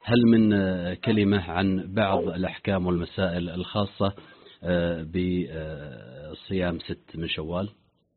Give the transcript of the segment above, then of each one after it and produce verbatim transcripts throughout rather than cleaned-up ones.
هل من كلمة عن بعض الأحكام والمسائل الخاصة بصيام ست من شوال؟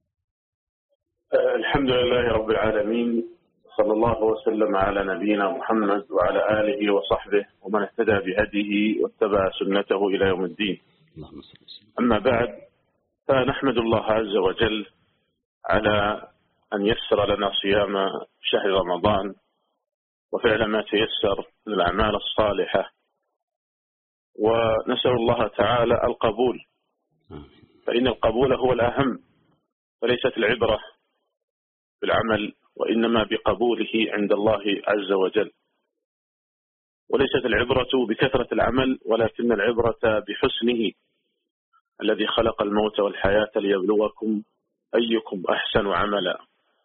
الحمد لله رب العالمين، صلى الله وسلم على نبينا محمد وعلى آله وصحبه ومن اهتدى بهديه واتبع سنته إلى يوم الدين. اللهم صل وسلم. أما بعد، فنحمد الله عز وجل على أن يسر لنا صيام شهر رمضان وفعل ما تيسر من الأعمال الصالحة، ونسأل الله تعالى القبول، فإن القبول هو الأهم، فليست العبرة بالعمل وإنما بقبوله عند الله عز وجل، وليست العبرة بكثرة العمل ولكن العبرة بحسنه، الذي خلق الموت والحياة ليبلوكم أيكم أحسن عملا.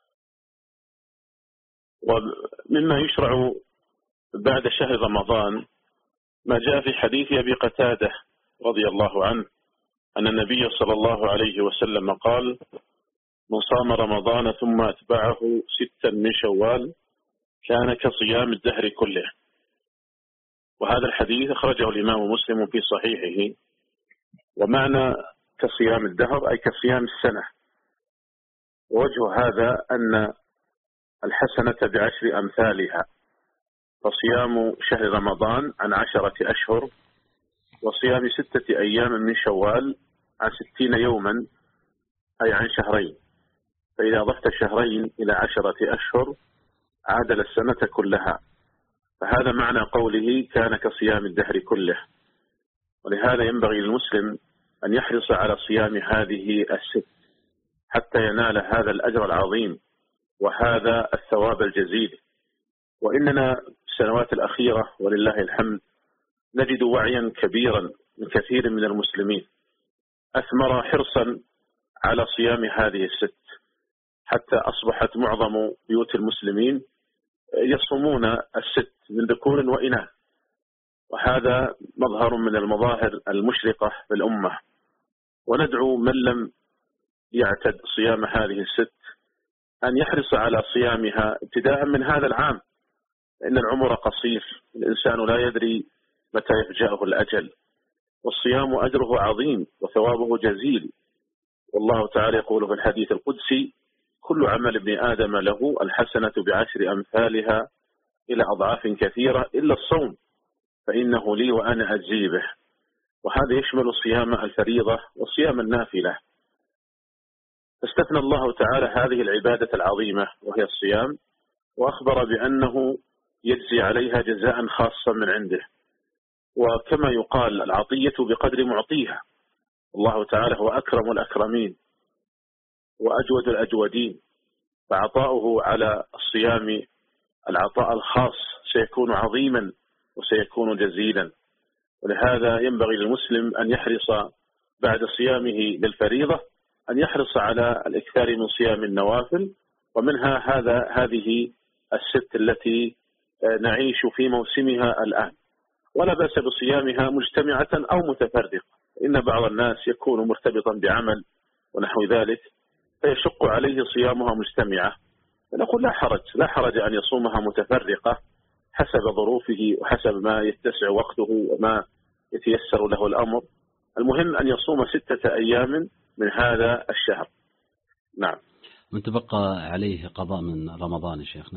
ومما يشرع بعد شهر رمضان ما جاء في حديث أبي قتادة رضي الله عنه أن النبي صلى الله عليه وسلم قال: من صام رمضان ثم أتبعه ستا من شوال كان كصيام الدهر كله. وهذا الحديث أخرجه الإمام مسلم في صحيحه. ومعنى كصيام الدهر أي كصيام السنة، ووجه هذا أن الحسنة بعشر أمثالها، فصيام شهر رمضان عن عشرة أشهر، وصيام ستة أيام من شوال عن ستين يوما أي عن شهرين، فإذا ضفت شهرين إلى عشرة أشهر عادل السنة كلها، فهذا معنى قوله كان كصيام الدهر كله. ولهذا ينبغي للمسلم أن يحرص على صيام هذه الست حتى ينال هذا الأجر العظيم وهذا الثواب الجزيل. وإننا في السنوات الأخيرة ولله الحمد نجد وعيا كبيرا من كثير من المسلمين أثمر حرصا على صيام هذه الست، حتى أصبحت معظم بيوت المسلمين يصومون الست من ذكور وإناث، وهذا مظهر من المظاهر المشرقة في الأمة. وندعو من لم يعتد صيام هذه الست أن يحرص على صيامها ابتداء من هذا العام، لأن العمر قصير، الإنسان لا يدري متى يفجأه الأجل، والصيام أجره عظيم وثوابه جزيل. والله تعالى يقول في الحديث القدسي: كل عمل ابن آدم له الحسنة بعشر أمثالها إلى أضعاف كثيرة إلا الصوم فإنه لي وأنا أجزي به. وهذا يشمل صيام الفريضة وصيام النافلة. فاستثنى الله تعالى هذه العبادة العظيمة وهي الصيام، وأخبر بأنه يجزي عليها جزاء خاصا من عنده. وكما يقال: العطية بقدر معطيها. الله تعالى هو أكرم الأكرمين وأجود الأجودين، فعطاؤه على الصيام العطاء الخاص سيكون عظيما وسيكون جزيلا. ولهذا ينبغي للمسلم أن يحرص بعد صيامه للفريضة أن يحرص على الإكثار من صيام النوافل، ومنها هذا هذه الست التي نعيش في موسمها الآن. ولا بأس بصيامها مجتمعة أو متفرقة، إن بعض الناس يكون مرتبطا بعمل ونحو ذلك فيشق عليه صيامها مجتمعة، فنقول لا حرج لا حرج أن يصومها متفرقة حسب ظروفه وحسب ما يتسع وقته وما يتيسر له الأمر. المهم أن يصوم ستة أيام من هذا الشهر. نعم. من تبقى عليه قضاء من رمضان يا شيخنا؟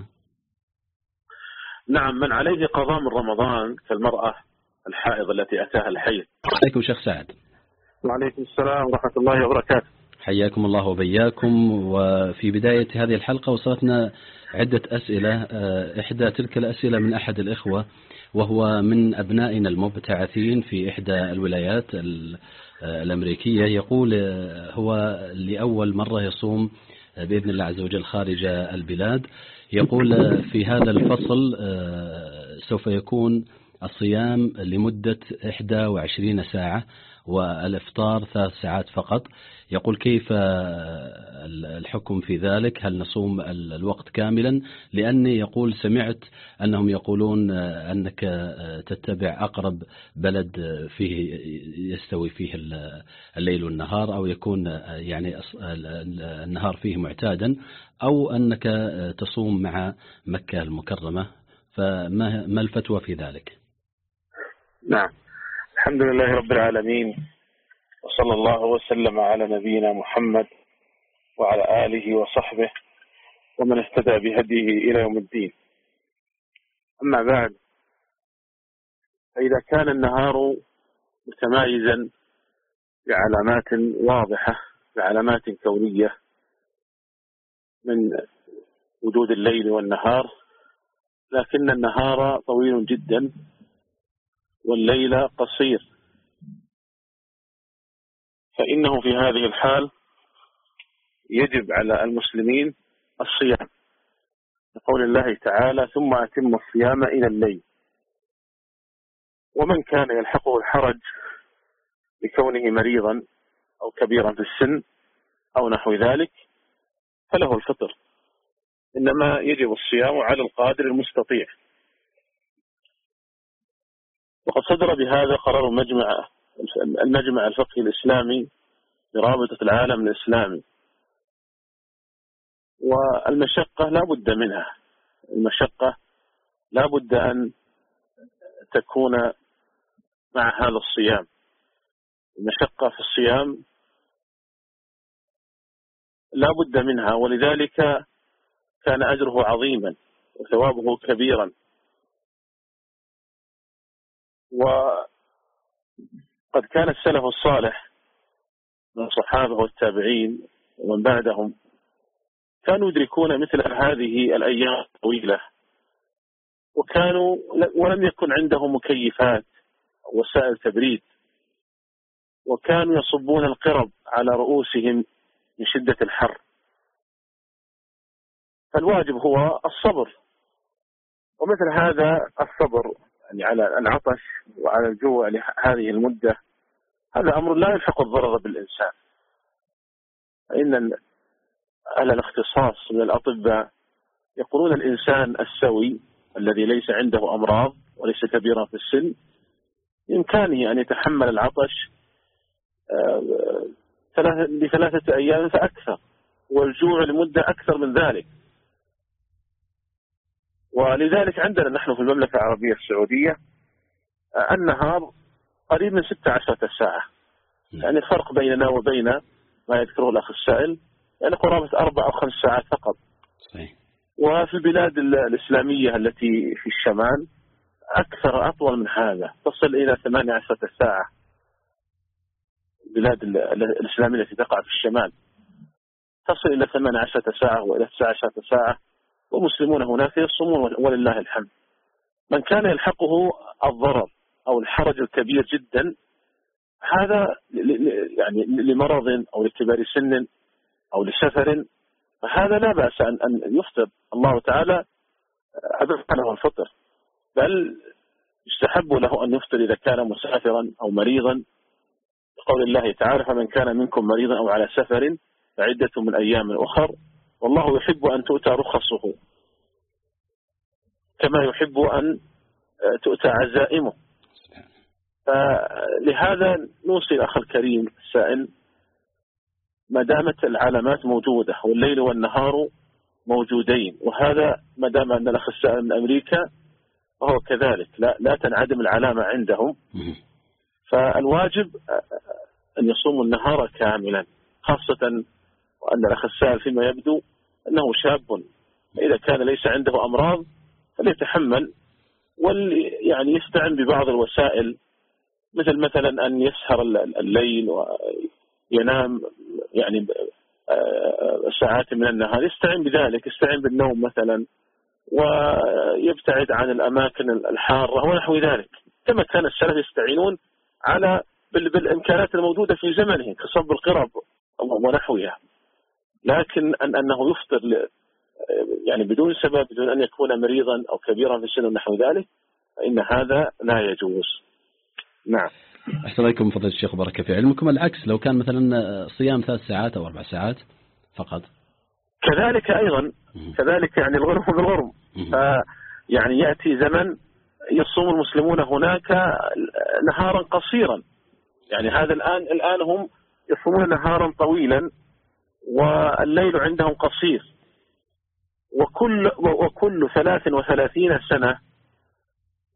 نعم، من عليه قضاء من رمضان كالمرأة الحائض التي أتاها الحيض. عليكم شيخ سعد. وعليكم السلام ورحمة الله وبركاته. حياكم الله وبياكم. وفي بداية هذه الحلقة وصلتنا عدة أسئلة، إحدى تلك الأسئلة من أحد الإخوة وهو من أبنائنا المبتعثين في إحدى الولايات الأمريكية، يقول هو لأول مرة يصوم بإذن الله عز وجل خارج البلاد. يقول في هذا الفصل سوف يكون الصيام لمدة إحدى وعشرين ساعة والإفطار ثلاث ساعات فقط. يقول كيف الحكم في ذلك؟ هل نصوم الوقت كاملا؟ لأني يقول سمعت أنهم يقولون أنك تتبع أقرب بلد فيه يستوي فيه الليل والنهار، أو يكون يعني النهار فيه معتادا، أو أنك تصوم مع مكة المكرمة. فما ما الفتوى في ذلك؟ نعم، الحمد لله رب العالمين، وصلى الله وسلم على نبينا محمد وعلى آله وصحبه ومن اهتدى بهديه إلى يوم الدين. أما بعد، فإذا كان النهار متمايزا بعلامات واضحة، بعلامات كونية من وجود الليل والنهار، لكن النهار طويل جدا والليل قصير، فإنه في هذه الحال يجب على المسلمين الصيام، لقول الله تعالى: ثم أتم الصيام إلى الليل. ومن كان يلحقه الحرج بكونه مريضا أو كبيرا في السن أو نحو ذلك فله الفطر، إنما يجب الصيام على القادر المستطيع. وقد صدر بهذا قرار مجمع المجمع الفقهي الإسلامي برابطة العالم الإسلامي. والمشقة لا بد منها، المشقة لا بد أن تكون مع هذا الصيام. المشقة في الصيام لا بد منها، ولذلك كان أجره عظيما وثوابه كبيرا. وقد كان السلف الصالح من الصحابة والتابعين ومن بعدهم كانوا يدركون مثل هذه الأيام الطويلة، وكانوا ولم يكن عندهم مكيفات وسائل تبريد، وكانوا يصبون القرب على رؤوسهم من شدة الحر. فالواجب هو الصبر، ومثل هذا الصبر يعني على العطش وعلى الجوع لهذه المدة هذا أمر لا يلحق الضرر بالإنسان. إن أهل الاختصاص من الأطباء يقولون الإنسان السوي الذي ليس عنده أمراض وليس كبيرا في السن بإمكانه أن يتحمل العطش لثلاثة أيام فأكثر، والجوع لمدة أكثر من ذلك. ولذلك عندنا نحن في المملكة العربية السعودية النهار قريب من ستة عشرة ساعة، يعني الفرق بيننا وبين ما يذكره الأخ السائل يعني قرابة أربع أو خمس ساعات فقط. صحيح. وفي البلاد الإسلامية التي في الشمال أكثر أطول من هذا، تصل إلى ثمانية عشرة ساعة. البلاد الإسلامية التي تقع في الشمال تصل إلى ثمانية عشرة ساعة وإلى تسعة عشرة ساعة، ومسلمون هناك يصومون ولله الحمد. من كان يلحقه الضرر أو الحرج الكبير جدا هذا يعني لمرض أو لكبار سن أو لسفر، فهذا لا بأس أن يفطر. الله تعالى أذن له الفطر، بل يستحب له أن يفطر إذا كان مسافرا أو مريضا، قول الله تعالى: فمن كان منكم مريضا أو على سفر فعدة من أيام أخر، والله يحب أن تؤتى رخصه كما يحب أن تؤتى عزائمه. فلهذا نوصي الأخ الكريم السائل، ما دامت العلامات موجودة والليل والنهار موجودين، وهذا ما دام أن الأخ السائل من أمريكا وهو كذلك لا, لا تنعدم العلامة عندهم، فالواجب أن يصوم النهار كاملا، خاصة وأن الأخ السائل فيما يبدو أنه شاب، إذا كان ليس عنده أمراض فليتحمل ويعني يستعن ببعض الوسائل، مثل مثلا أن يسهر الليل وينام يعني ساعات من النهار، يستعين بذلك، يستعين بالنوم مثلا، ويبتعد عن الأماكن الحارة ونحو ذلك، كما كان السلف يستعينون على بالإمكانات الموجودة في زمنه كصب القرب ونحوها. لكن أن أنه يفطر يعني بدون سبب، بدون أن يكون مريضا أو كبيرا في السن ونحو ذلك، فإن هذا لا يجوز. نعم. أحسن عليكم فضيلة الشيخ، بارك في علمكم. العكس لو كان مثلا صيام ثلاث ساعات أو أربع ساعات فقط كذلك أيضا، كذلك يعني الغرم بالغرم. يعني يأتي زمن يصوم المسلمون هناك نهارا قصيرا، يعني هذا الآن الآن هم يصومون نهارا طويلا والليل عندهم قصير، وكل وكل ثلاث وثلاثين سنة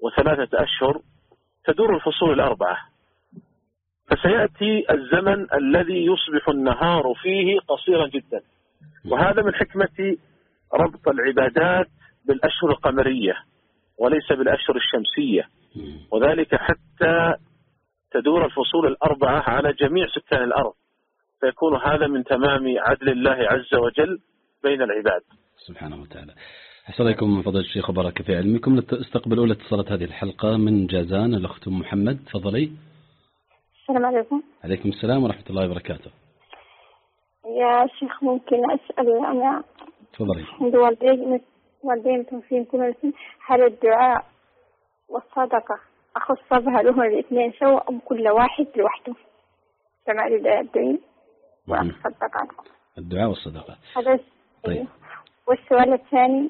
وثلاثة أشهر تدور الفصول الأربعة، فسيأتي الزمن الذي يصبح النهار فيه قصيرا جدا، وهذا من حكمة ربط العبادات بالأشهر القمرية وليس بالأشهر الشمسية، وذلك حتى تدور الفصول الأربعة على جميع سكان الأرض، فيكون هذا من تمام عدل الله عز وجل بين العباد سبحانه وتعالى. أحسن عليكم من فضل الشيخ وبارك في علمكم. نستقبل أولى اتصالات هذه الحلقة من جازان، الأخت أم محمد، تفضلي. السلام عليكم. عليكم السلام ورحمة الله وبركاته. يا شيخ ممكن أسأل؟ أنا تفضلي. عند والدين والدين توفين كل سنة، هل الدعاء والصدقة أخص بها لهم الاثنين سوا أم كل واحد لوحده؟ سمع لي الدين وأتصدق عنكم. الدعاء والصدقة. هذا طيب. والسؤال الثاني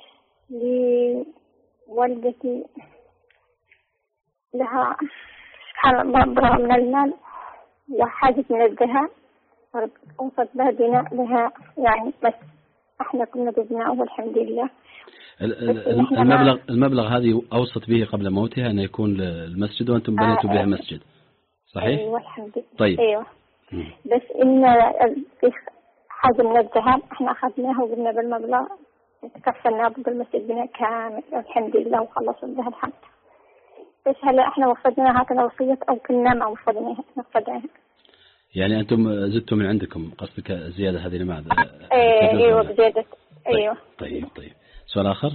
لوالدتي، لها سبحان الله مبلغ من المال وحاجة من الذهب، أوصت بها بناء لها يعني، بس احنا كنا ببناء والحمد لله. المبلغ المبلغ هذه أوصت به قبل موتها أن يكون المسجد، وأنتم بنيتوا آه بها مسجد، صحيح؟ أيوة الحمد لله. طيب. أيوة. بس إن في حاجة من الذهب احنا أخذناها وقلنا بالمبلغ تكفلنا بالمسجد بناء كامل الحمد لله وخلصنا بها الحمد. بس هلا احنا وفدناها هكذا وصية أو كنا ما وفدناها نفدناها. يعني أنتم زدتم من عندكم، قصدك زيادة هذه لماذا؟ أيوة بزيادة. أيوة. طيب طيب. سؤال آخر؟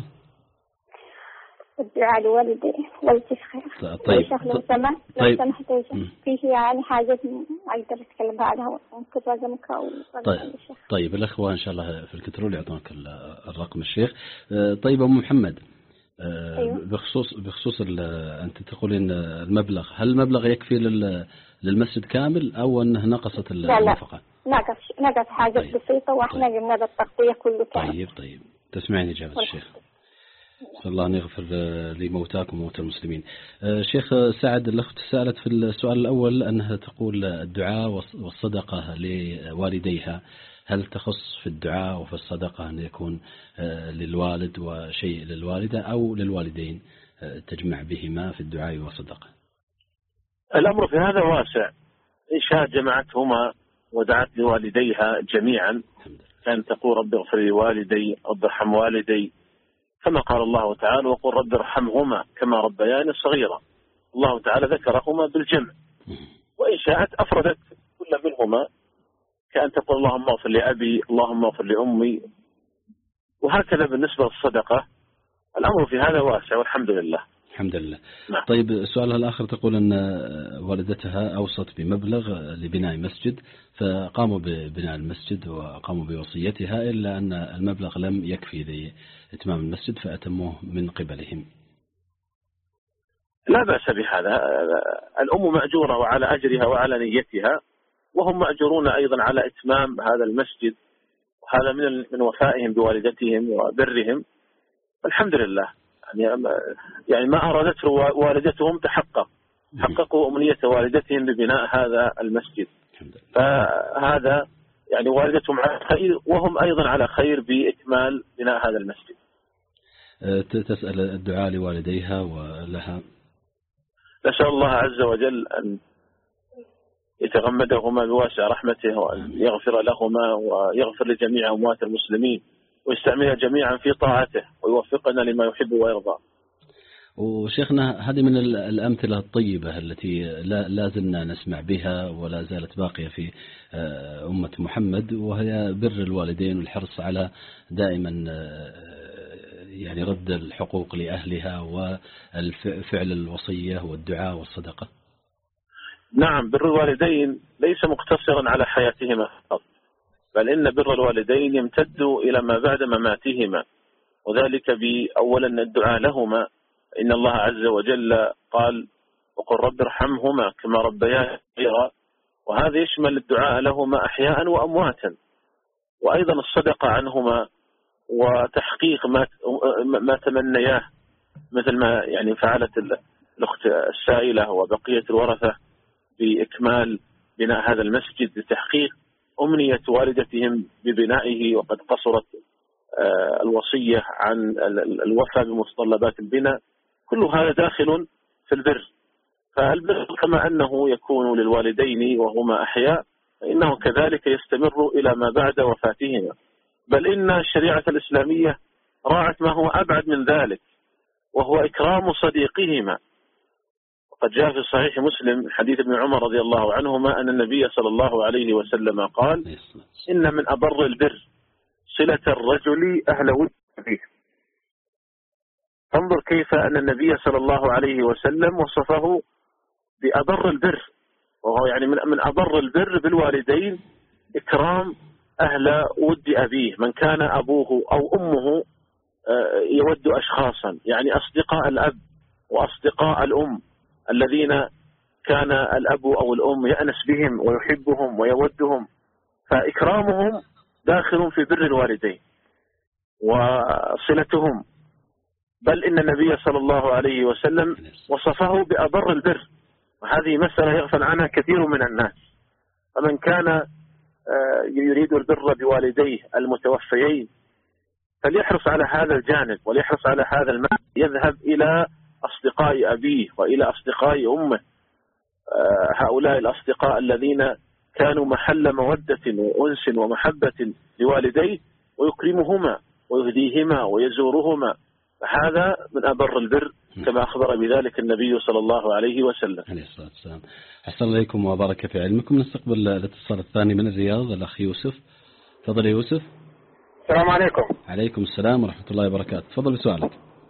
الدعاء لوالدي والدي خير. طيب. لو سمحت طيب. لو سمحت فيه يعني حاجة أقدر أتكلم بعدها ممكن رقمك أو طيب. طيب الأخوة إن شاء الله في الكنترول يعطونك الرقم الشيخ. طيب أم محمد، أيوة. بخصوص بخصوص أنت تقولين المبلغ، هل المبلغ يكفي للمسجد كامل أو أنه نقصت النفقة؟ لا نقص نقص حاجة طيب. بسيطة وإحنا طيب. قمنا بالتغطية كله كامل. طيب طيب تسمعني إجابة الشيخ. صلى الله أن يغفر لموتاكم وموتى المسلمين. شيخ سعد، الأخت سألت في السؤال الأول أنها تقول الدعاء والصدقة لوالديها، هل تخص في الدعاء وفي الصدقة أن يكون للوالد وشيء للوالدة أو للوالدين تجمع بهما في الدعاء والصدقة؟ الأمر في هذا واسع، إن شاء جمعتهما ودعت لوالديها جميعا، كان تقول رب اغفر لي والدي رب ارحم والدي، كما قال الله تعالى وقل رب ارحمهما كما ربياني صغيرا. الله تعالى ذكرهما بالجمع، وإن شاءت أفردت كل منهما، كأن تقول اللهم اغفر لأبي اللهم اغفر لأمي، وهكذا بالنسبة للصدقة. الأمر في هذا واسع والحمد لله. الحمد لله. نعم. طيب سؤالها الآخر تقول أن والدتها أوصت بمبلغ لبناء مسجد، فقاموا ببناء المسجد وقاموا بوصيتها، إلا أن المبلغ لم يكفي لإتمام المسجد فأتموه من قبلهم. لا بأس بهذا، الأم مأجورة وعلى أجرها وعلى نيتها، وهم مأجورون أيضا على إتمام هذا المسجد، وهذا من من وفائهم بوالدتهم وبرهم. الحمد لله، يعني يعني ما أرادته والدتهم تحقق، حققوا أمنية والدتهم ببناء هذا المسجد، فهذا يعني والدتهم على خير وهم أيضا على خير بإكمال بناء هذا المسجد. تسأل الدعاء لوالديها ولها. نسأل الله عز وجل أن يتغمدهما بواسع رحمته، وأن يغفر لهما ويغفر لجميع أموات المسلمين، ويستعملنا جميعا في طاعته، ويوفقنا لما يحب ويرضى. وشيخنا هذه من الأمثلة الطيبة التي لا زلنا نسمع بها ولا زالت باقية في أمة محمد، وهي بر الوالدين والحرص على دائما يعني رد الحقوق لأهلها وفعل الوصية والدعاء والصدقة. نعم، بر الوالدين ليس مقتصرا على حياتهما فقط، بل إن بر الوالدين يمتد إلى ما بعد مماتهما، وذلك بأولا الدعاء لهما. إن الله عز وجل قال وقل رب ارحمهما كما ربياني صغيرا، وهذا يشمل الدعاء لهما أحياء وأمواتا، وأيضا الصدقة عنهما وتحقيق ما ما تمنياه، مثل ما يعني فعلت الأخت السائلة وبقية الورثة بإكمال بناء هذا المسجد لتحقيق أمنية والدتهم ببنائه، وقد قصرت الوصية عن الوفاء بمتطلبات البناء. كل هذا داخل في البر. فالبر كما أنه يكون للوالدين وهما أحياء، فإنه كذلك يستمر إلى ما بعد وفاتهما، بل إن الشريعة الإسلامية راعت ما هو أبعد من ذلك، وهو إكرام صديقهما. وقد جاء في صحيح مسلم حديث ابن عمر رضي الله عنهما أن النبي صلى الله عليه وسلم قال: إن من أبر البر صلة الرجل أهل ود أبيه. انظر كيف أن النبي صلى الله عليه وسلم وصفه بأبر البر، وهو يعني من من أبر البر بالوالدين إكرام أهل ود أبيه، من كان أبوه أو أمه يود أشخاصا، يعني أصدقاء الأب وأصدقاء الأم الذين كان الأب أو الأم يأنس بهم ويحبهم ويودهم، فإكرامهم داخل في بر الوالدين وصلتهم. بل إن النبي صلى الله عليه وسلم وصفه بأبر البر، وهذه مسألة يغفل عنها كثير من الناس. فمن كان يريد البر بوالديه المتوفيين فليحرص على هذا الجانب، وليحرص على هذا المال، يذهب إلى أصدقاء أبيه وإلى أصدقاء أمه، هؤلاء الأصدقاء الذين كانوا محل مودة وأنس ومحبة لوالديه، ويكرمهما ويهديهما ويزورهما، فهذا من أبر البر كما أخبر بذلك النبي صلى الله عليه وسلم. عليه الصلاة والسلام. أحسن إليكم وبارك في علمكم. نستقبل الاتصال الثاني من الرياض، الأخ يوسف. تفضل يوسف. السلام عليكم. عليكم السلام ورحمة الله وبركاته. تفضل بسؤالك.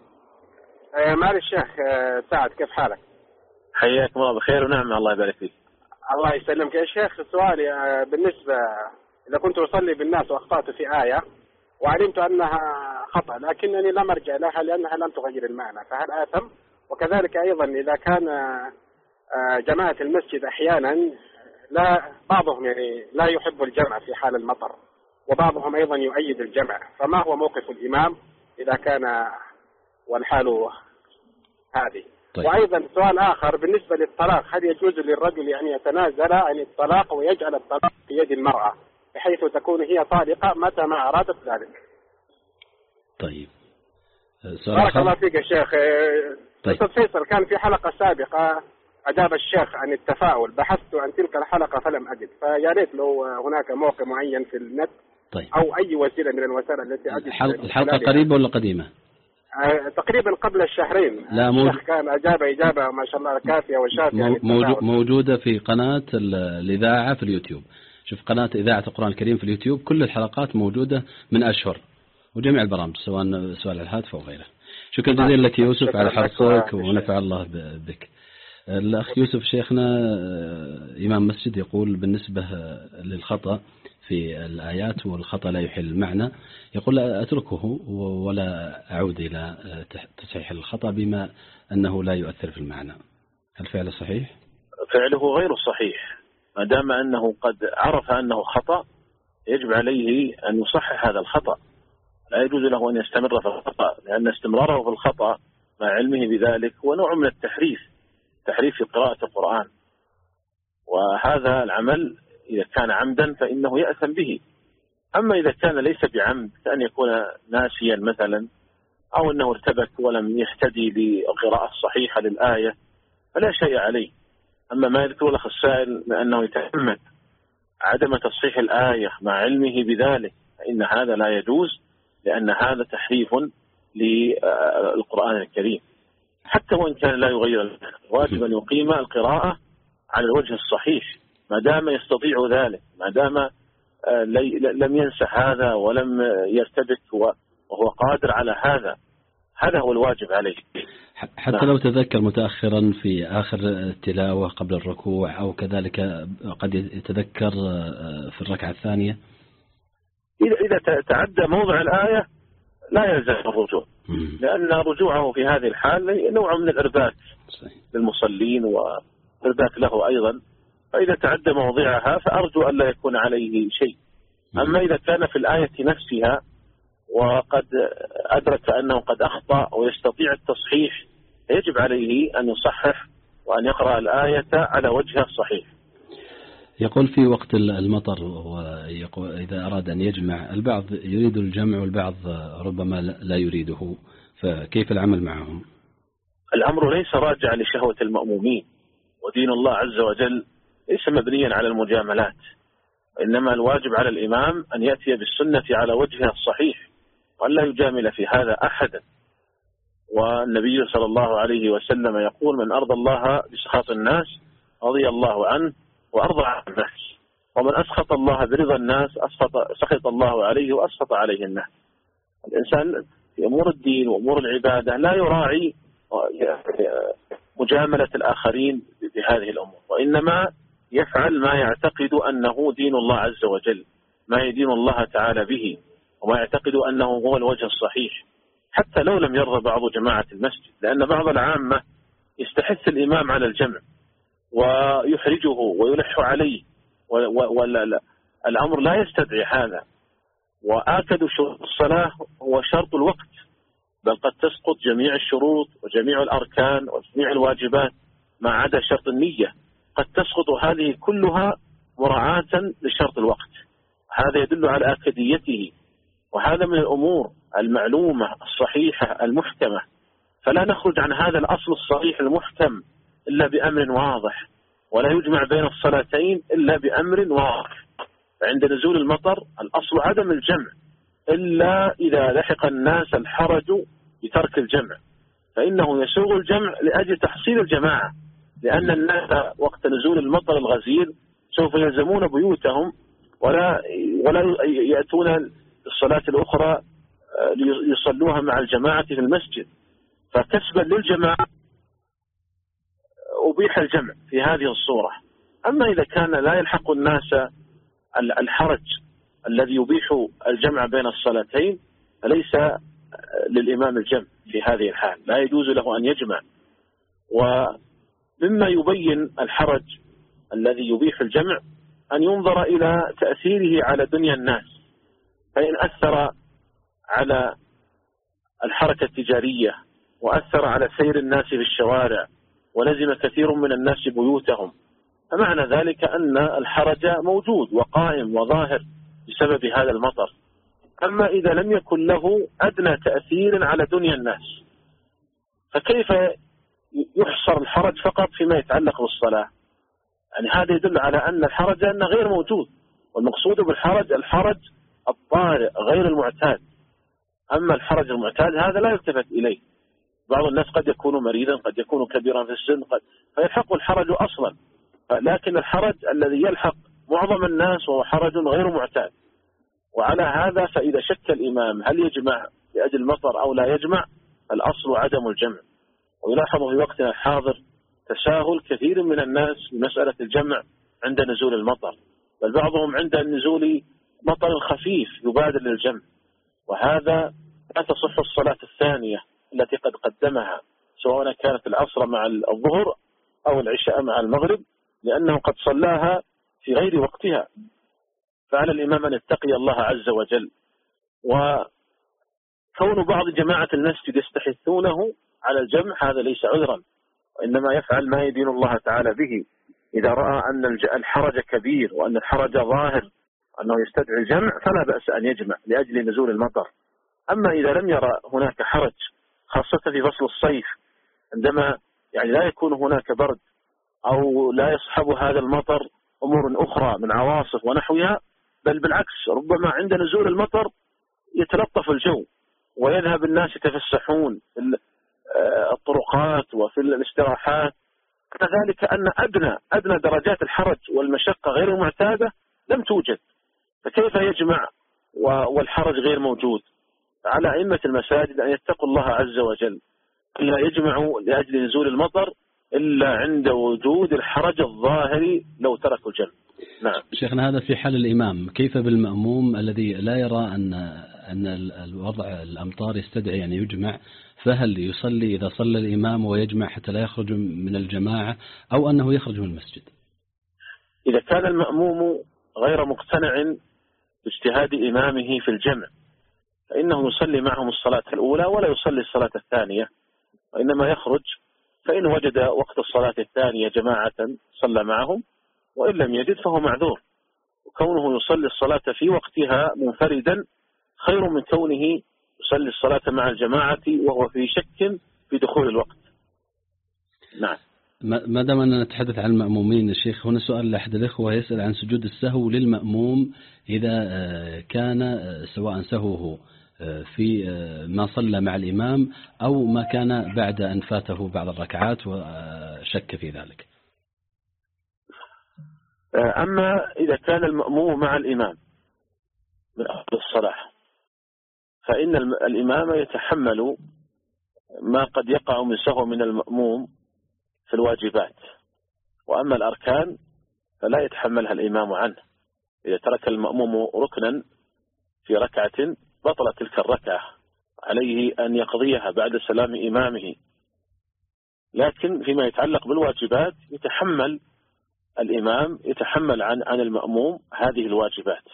آه معالي الشيخ آه سعد، كيف حالك؟ حياكم الله بخير ونعم، الله يبارك فيك. الله يسلمك يا شيخ. سؤالي آه بالنسبة إذا كنت أصلي بالناس وأخطأت في آية وعلمت أنها خطأ لكنني لم أرجع لها لأنها لم تغير المعنى، فهل آثم؟ وكذلك أيضا إذا كان جماعة المسجد أحيانا لا بعضهم يعني لا يحب الجمع في حال المطر، وبعضهم أيضا يؤيد الجمع، فما هو موقف الإمام إذا كان والحال هذه؟ طيب. وأيضا سؤال آخر بالنسبة للطلاق، هل يجوز للرجل أن يتنازل عن الطلاق ويجعل الطلاق في يد المرأة بحيث تكون هي طالقة متى ما أرادت ذلك؟ طيب. بارك الله فيك يا شيخ. طيب. أستاذ فيصل، كان في حلقة سابقة أجاب الشيخ عن التفاؤل، بحثت عن تلك الحلقة فلم أجد، فيا ريت لو هناك موقع معين في النت. طيب. أو أي وسيلة من الوسائل التي أجد. الحلقة, الحلقة قريبة ولا قديمة؟ آه تقريبا قبل الشهرين. لا موجود. الشيخ كان أجاب إجابة ما شاء الله كافية وشافية. موجود موجودة في قناة الإذاعة في اليوتيوب. شوف قناة إذاعة القرآن الكريم في اليوتيوب، كل الحلقات موجودة من أشهر، وجميع البرامج سواء سؤال الهاتف أو غيره. شكرا جزيلا لك يوسف على حرصك، ونفع الله بك. الأخ يوسف شيخنا إمام مسجد يقول بالنسبة للخطأ في الآيات، والخطأ لا يحل المعنى، يقول أتركه ولا أعود إلى تصحيح الخطأ بما أنه لا يؤثر في المعنى. هل فعله صحيح؟ فعله غير صحيح، ما دام أنه قد عرف أنه خطأ يجب عليه أن يصحح هذا الخطأ، لا يجوز له أن يستمر في الخطأ، لأن استمراره في الخطأ مع علمه بذلك هو نوع من التحريف، تحريف في قراءة القرآن، وهذا العمل إذا كان عمدا فإنه يأثم به. أما إذا كان ليس بعمد، كأن يكون ناسيا مثلا، أو أنه ارتبك ولم يهتدي بالقراءة الصحيحة للآية، فلا شيء عليه. أما ما يذكر الأخ السائل أنه يتعمد عدم تصحيح الآية مع علمه بذلك، فإن هذا لا يجوز، لأن هذا تحريف للقرآن الكريم، حتى وإن كان لا يغير المعنى. واجب أن يقيم القراءة على الوجه الصحيح ما دام يستطيع ذلك، ما دام لم ينسى هذا ولم يرتبك وهو قادر على هذا، هذا هو الواجب عليه. حتى نعم. لو تذكر متأخرا في آخر التلاوة قبل الركوع، أو كذلك قد يتذكر في الركعة الثانية، إذا إذا تعدى موضع الآية لا يلزم الرجوع، لأن رجوعه في هذه الحال نوع من الإرباك للمصلين وإرباك له أيضا، فإذا تعدى موضعها فأرجو أن لا يكون عليه شيء. أما إذا كان في الآية نفسها وقد أدرك أنه قد أخطأ ويستطيع التصحيح، يجب عليه أن يصحح وأن يقرأ الآية على وجهها الصحيح. يقول في وقت المطر، وإذا أراد أن يجمع، البعض يريد الجمع والبعض ربما لا يريده، فكيف العمل معهم؟ الأمر ليس راجع لشهوة المأمومين، ودين الله عز وجل ليس مبنيا على المجاملات، وإنما الواجب على الإمام أن يأتي بالسنة على وجهها الصحيح وأن لا يجامل في هذا أحدا. والنبي صلى الله عليه وسلم يقول: من أرضى الله بسخط الناس رضي الله عنه وأرضى عن الناس، ومن أسخط الله برضا الناس أسخط سخط الله عليه وأسخط عليه الناس. الإنسان في أمور الدين وأمور العبادة لا يراعي مجاملة الآخرين بهذه الأمور، وإنما يفعل ما يعتقد أنه دين الله عز وجل، ما يدين الله تعالى به، وما يعتقد أنه هو الوجه الصحيح، حتى لو لم يرضى بعض جماعة المسجد، لأن بعض العامة يستحث الإمام على الجمع ويحرجه ويلح عليه، والأمر لا يستدعي هذا. وآكد شروط الصلاة هو شرط الوقت، بل قد تسقط جميع الشروط وجميع الأركان وجميع الواجبات ما عدا شرط النية، قد تسقط هذه كلها مراعاة لشرط الوقت. هذا يدل على آكديته، وهذا من الأمور المعلومة الصحيحة المحكمة، فلا نخرج عن هذا الأصل الصحيح المحكم إلا بأمر واضح، ولا يجمع بين الصلاتين إلا بأمر واضح. فعند نزول المطر الأصل عدم الجمع إلا إذا لحق الناس الحرج بترك الجمع، فإنه يسوغ الجمع لأجل تحصيل الجماعة، لأن الناس وقت نزول المطر الغزير سوف يلزمون بيوتهم ولا ولا يأتون الصلاة الأخرى ليصلوها مع الجماعة في المسجد، فكسبا للجماعة أبيح الجمع في هذه الصورة. أما إذا كان لا يلحق الناس الحرج الذي يبيح الجمع بين الصلاتين فليس للإمام الجمع في هذه الحال، لا يجوز له أن يجمع. ومما يبين الحرج الذي يبيح الجمع أن ينظر إلى تأثيره على دنيا الناس، فإن أثر على الحركة التجارية وأثر على سير الناس في الشوارع ولزم كثير من الناس بيوتهم، فمعنى ذلك أن الحرج موجود وقائم وظاهر بسبب هذا المطر. أما إذا لم يكن له أدنى تأثير على دنيا الناس فكيف يحصر الحرج فقط فيما يتعلق بالصلاة؟ يعني هذا يدل على أن الحرج أنه غير موجود، والمقصود بالحرج الحرج الطارئ غير المعتاد. أما الحرج المعتاد هذا لا يلتفت إليه. بعض الناس قد يكون مريضا، قد يكون كبيرا في السن، قد فيلحق الحرج أصلا، لكن الحرج الذي يلحق معظم الناس وهو حرج غير معتاد. وعلى هذا فإذا شك الإمام هل يجمع لأجل المطر أو لا يجمع، الأصل عدم الجمع. ويلاحظ في وقتنا الحاضر تساهل كثير من الناس بمسألة الجمع عند نزول المطر، بل بعضهم عند النزول مطر خفيف يبادر للجمع، وهذا لا تصح الصلاة الثانية التي قد قدمها، سواء كانت العصر مع الظهر أو العشاء مع المغرب، لأنه قد صلاها في غير وقتها. فعلى الإمام أن يتقي الله عز وجل. وكون بعض جماعة المسجد يستحثونه على الجمع هذا ليس عذرا، وإنما يفعل ما يدين الله تعالى به. إذا رأى أن الحرج كبير وأن الحرج ظاهر أنه يستدعي الجمع فلا بأس أن يجمع لأجل نزول المطر. أما إذا لم يرى هناك حرج، خاصة في فصل الصيف عندما يعني لا يكون هناك برد أو لا يصحب هذا المطر أمور أخرى من عواصف ونحوها، بل بالعكس ربما عند نزول المطر يتلطف الجو ويذهب الناس يتفسحون في الطرقات وفي الاستراحات، كذلك أن أدنى أدنى درجات الحرج والمشقة غير المعتادة لم توجد، فكيف يجمع والحرج غير موجود؟ على أئمة المساجد أن يتقوا الله عز وجل، لا يجمعوا لأجل نزول المطر إلا عند وجود الحرج الظاهري لو تركوا الجمع. نعم. شيخنا هذا في حال الإمام، كيف بالمأموم الذي لا يرى أن أن الوضع الأمطار يستدعي أن يجمع، فهل يصلي إذا صلى الإمام ويجمع حتى لا يخرج من الجماعة، أو أنه يخرج من المسجد؟ إذا كان المأموم غير مقتنع باجتهاد إمامه في الجمع فإنه يصلي معهم الصلاة الأولى ولا يصلي الصلاة الثانية، وإنما يخرج، فإن وجد وقت الصلاة الثانية جماعة صلى معهم، وإن لم يجد فهو معذور. وكونه يصلي الصلاة في وقتها منفردا خير من كونه يصلي الصلاة مع الجماعة وهو في شك في دخول الوقت. نعم. ما دام أننا نتحدث عن المأمومين يا شيخ، هنا سؤال لأحد الإخوة يسأل عن سجود السهو للمأموم إذا كان سواء سهوه في ما صلى مع الإمام أو ما كان بعد أن فاته بعض الركعات وشك في ذلك. أما إذا كان المأموم مع الإمام من أهل الصلاة فإن الإمام يتحمل ما قد يقع من سهو من المأموم في الواجبات، وأما الأركان فلا يتحملها الإمام عنه. إذا ترك المأموم ركنا في ركعة بطلت تلك الركعة، عليه أن يقضيها بعد سلام إمامه، لكن فيما يتعلق بالواجبات يتحمل الإمام يتحمل عن عن المأموم هذه الواجبات.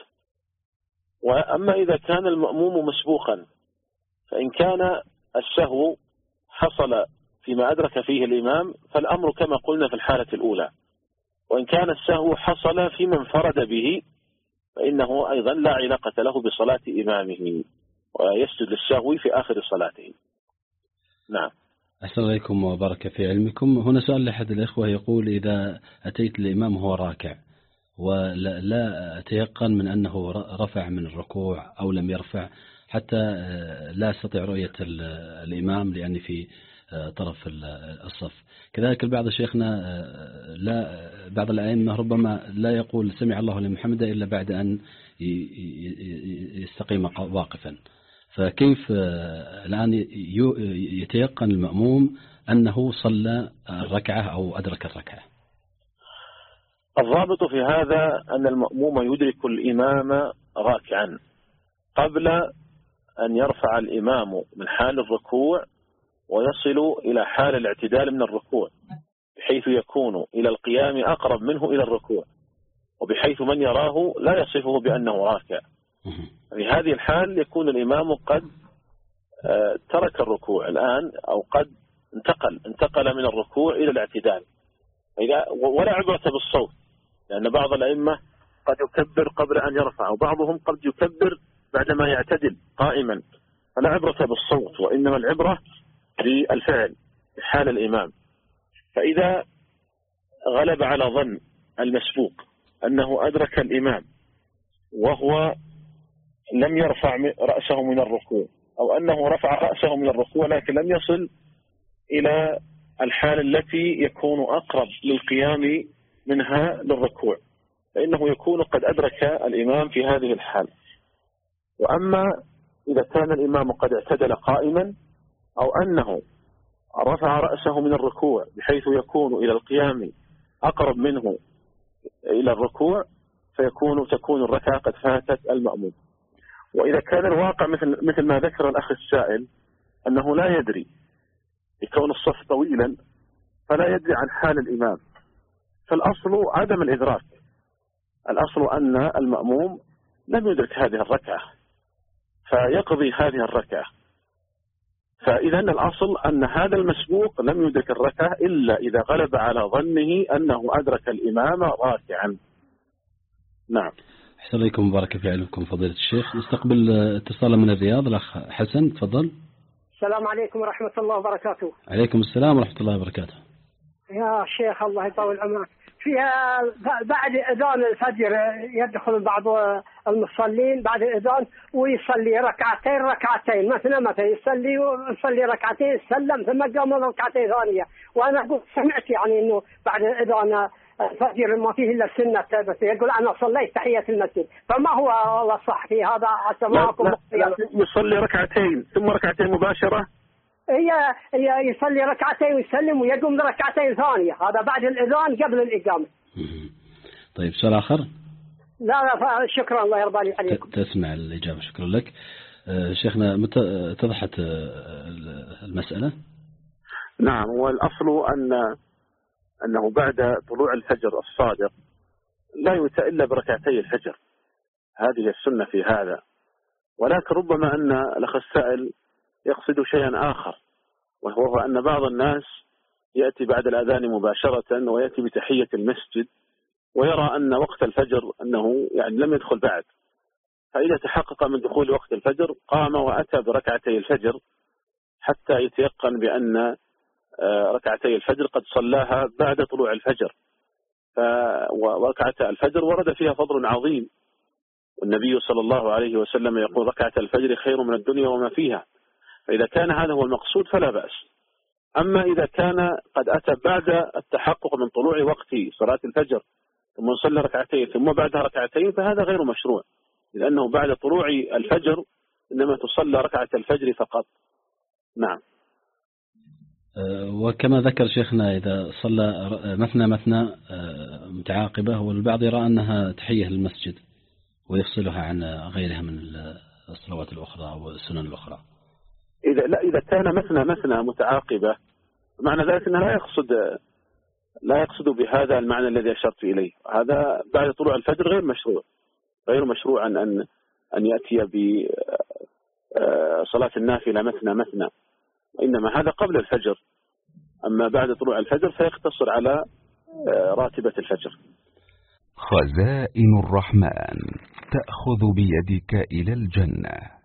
وأما إذا كان المأموم مسبوقا فإن كان السهو حصل فيما أدرك فيه الإمام فالأمر كما قلنا في الحالة الأولى، وإن كان السهو حصل فيما انفرد به فإنه أيضا لا علاقة له بصلاة إمامه ويسجد للسهو في آخر صلاته. نعم. أحسن عليكم وبارك في علمكم. هنا سؤال لأحد الإخوة يقول إذا أتيت الإمام وهو راكع ولا لا أتيقن من أنه رفع من الركوع أو لم يرفع حتى لا أستطيع رؤية الإمام لأني في طرف الصف. كذلك البعض شيخنا لا بعض الأئمة ربما لا يقول سمع الله لمن حمده إلا بعد أن يستقيم واقفا، فكيف الآن يتيقن المأموم أنه صلى الركعة أو أدرك الركعة؟ الضابط في هذا أن المأموم يدرك الإمام راكعا قبل أن يرفع الإمام من حال الركوع ويصل إلى حال الاعتدال من الركوع، بحيث يكون إلى القيام أقرب منه إلى الركوع، وبحيث من يراه لا يصفه بأنه راكع. في هذه الحال يكون الإمام قد ترك الركوع الآن أو قد انتقل انتقل من الركوع إلى الاعتدال، ولا عبرة بالصوت، لأن بعض الأئمة قد يكبر قبل أن يرفع وبعضهم قد يكبر بعدما يعتدل قائما، فلا عبرة بالصوت وإنما العبرة بالفعل في حال الإمام. فإذا غلب على ظن المسبوق أنه أدرك الإمام وهو لم يرفع رأسه من الركوع، أو أنه رفع رأسه من الركوع لكن لم يصل إلى الحالة التي يكون أقرب للقيام منها للركوع، فإنه يكون قد أدرك الإمام في هذه الحال. وأما إذا كان الإمام قد اعتدل قائما أو أنه رفع رأسه من الركوع بحيث يكون إلى القيام أقرب منه إلى الركوع فيكون تكون الركعة قد فاتت المأموم. وإذا كان الواقع مثل مثل ما ذكر الأخ السائل أنه لا يدري يكون الصف طويلا فلا يدري عن حال الإمام، فالأصل عدم الإدراك، الأصل أن المأموم لم يدرك هذه الركعة فيقضي هذه الركعة. فإذا الأصل أن هذا المسبوق لم يدرك الركعة إلا إذا غلب على ظنه أنه أدرك الإمام راكعا. نعم. أحسن عليكم وبارك في علمكم فضيلة الشيخ. نستقبل اتصالا من الرياض، الأخ حسن تفضل. السلام عليكم ورحمة الله وبركاته. عليكم السلام ورحمة الله وبركاته. يا شيخ الله يطول عمرك، فيها بعد أذان الفجر يدخل بعض المصلين بعد الأذان ويصلي ركعتين ركعتين مثلا مثلا يصلي ويصلي ركعتين سلم ثم قام ركعتين ثانية، وأنا قلت سمعت يعني إنه بعد الأذان الفجر ما فيه إلا السنة بس، يقول أنا صليت تحية المسجد، فما هو والله صح في هذا؟ أسمعكم. يصلي ركعتين ثم ركعتين مباشرة، هي يصلي ركعتين ويسلم ويقوم ركعتين ثانية، هذا بعد الأذان قبل الإقامة. طيب سؤال آخر؟ لا لا شكرا الله يرضى لي عليكم. تسمع الإجابة، شكرا لك. شيخنا متى اتضحت المسألة؟ نعم، والأصل أن أنه بعد طلوع الفجر الصادق لا يؤتى إلا بركعتي الفجر، هذه السنة في هذا. ولكن ربما أن الأخ السائل يقصد شيئا آخر، وهو أن بعض الناس يأتي بعد الأذان مباشرة ويأتي بتحية المسجد ويرى أن وقت الفجر أنه يعني لم يدخل بعد، فإذا تحقق من دخول وقت الفجر قام وأتى بركعتي الفجر حتى يتيقن بأن ركعتي الفجر قد صلاها بعد طلوع الفجر، وركعة الفجر ورد فيها فضل عظيم، والنبي صلى الله عليه وسلم يقول ركعة الفجر خير من الدنيا وما فيها. فإذا كان هذا هو المقصود فلا بأس. أما إذا كان قد أتى بعد التحقق من طلوع وقت صلاة الفجر ثم صلى ركعتين ثم بعدها ركعتين فهذا غير مشروع، لأنه بعد طلوع الفجر إنما تصلى ركعة الفجر فقط. نعم. وكما ذكر شيخنا إذا صلى مثنى مثنى متعاقبة، والبعض يرى أنها تحية للمسجد ويفصلها عن غيرها من الصلوات الأخرى والسنن الأخرى. إذا لا إذا كان مثنى مثنى متعاقبة معنى ذلك أنه لا يقصد لا يقصد بهذا المعنى الذي أشرت إليه. هذا بعد طلوع الفجر غير مشروع، غير مشروع أن أن أن يأتي بصلاة النافلة مثنى مثنى، إنما هذا قبل الفجر. أما بعد طلوع الفجر فيقتصر على راتبة الفجر. خزائن الرحمن تأخذ بيدك إلى الجنة.